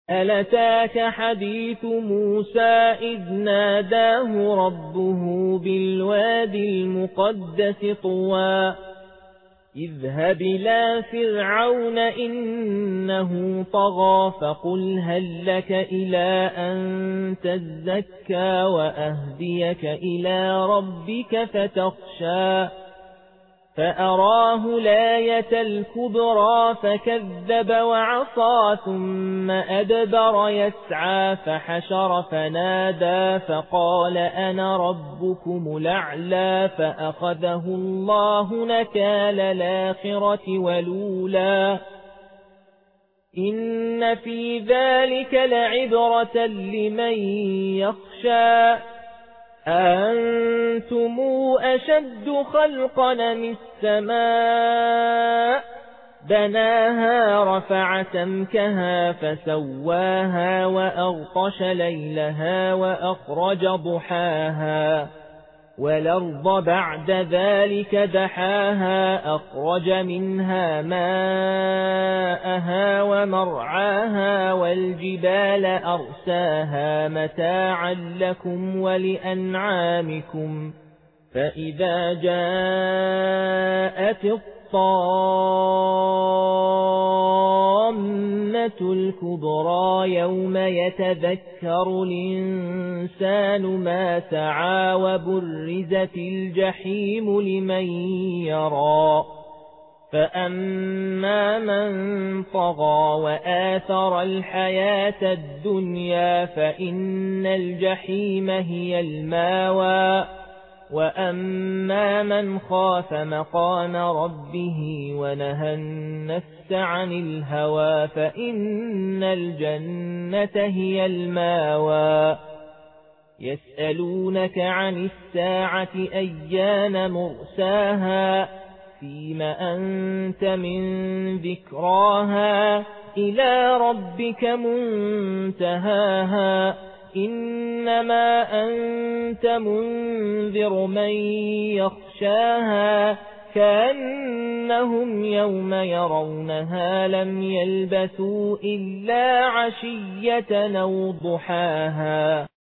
هل أتاك حديث موسى إذ ناداه ربه بالواد المقدس طوى اذهب إلى فرعون إنه طغى فقل هل لك إلى أن تزكى وأهديك إلى ربك فتخشى فأراه الآية الكبرى فكذب وعصى ثم أدبر يسعى فحشر فنادى فقال أنا ربكم الأعلى فأخذه الله نكال الآخرة والأولى إن في ذلك لعبرة لمن يخشى أأنتم أشد خلقا من السماء بناها رفع سمكها فسواها وأغطش ليلها وأخرج ضحاها والأرض بعد ذلك دحاها أخرج منها ماءها ومرعاها والجبال أرساها متاعا لكم ولأنعامكم فإذا جاءت الطامة الكبرى يوم يتذكر الإنسان ما سعى وبرزت الجحيم لمن يرى فأما من طغى وآثر الحياة الدنيا فإن الجحيم هي الماوى وأما من خاف مقام ربه ونهى النفس عن الهوى فإن الجنة هي الماوى يسألونك عن الساعة أيان مرساها فيم أنت من ذكراها إلى ربك منتهاها إنما أنت منذر من يخشاها كأنهم يوم يرونها لم يلبثوا إلا عشية أو ضحاها.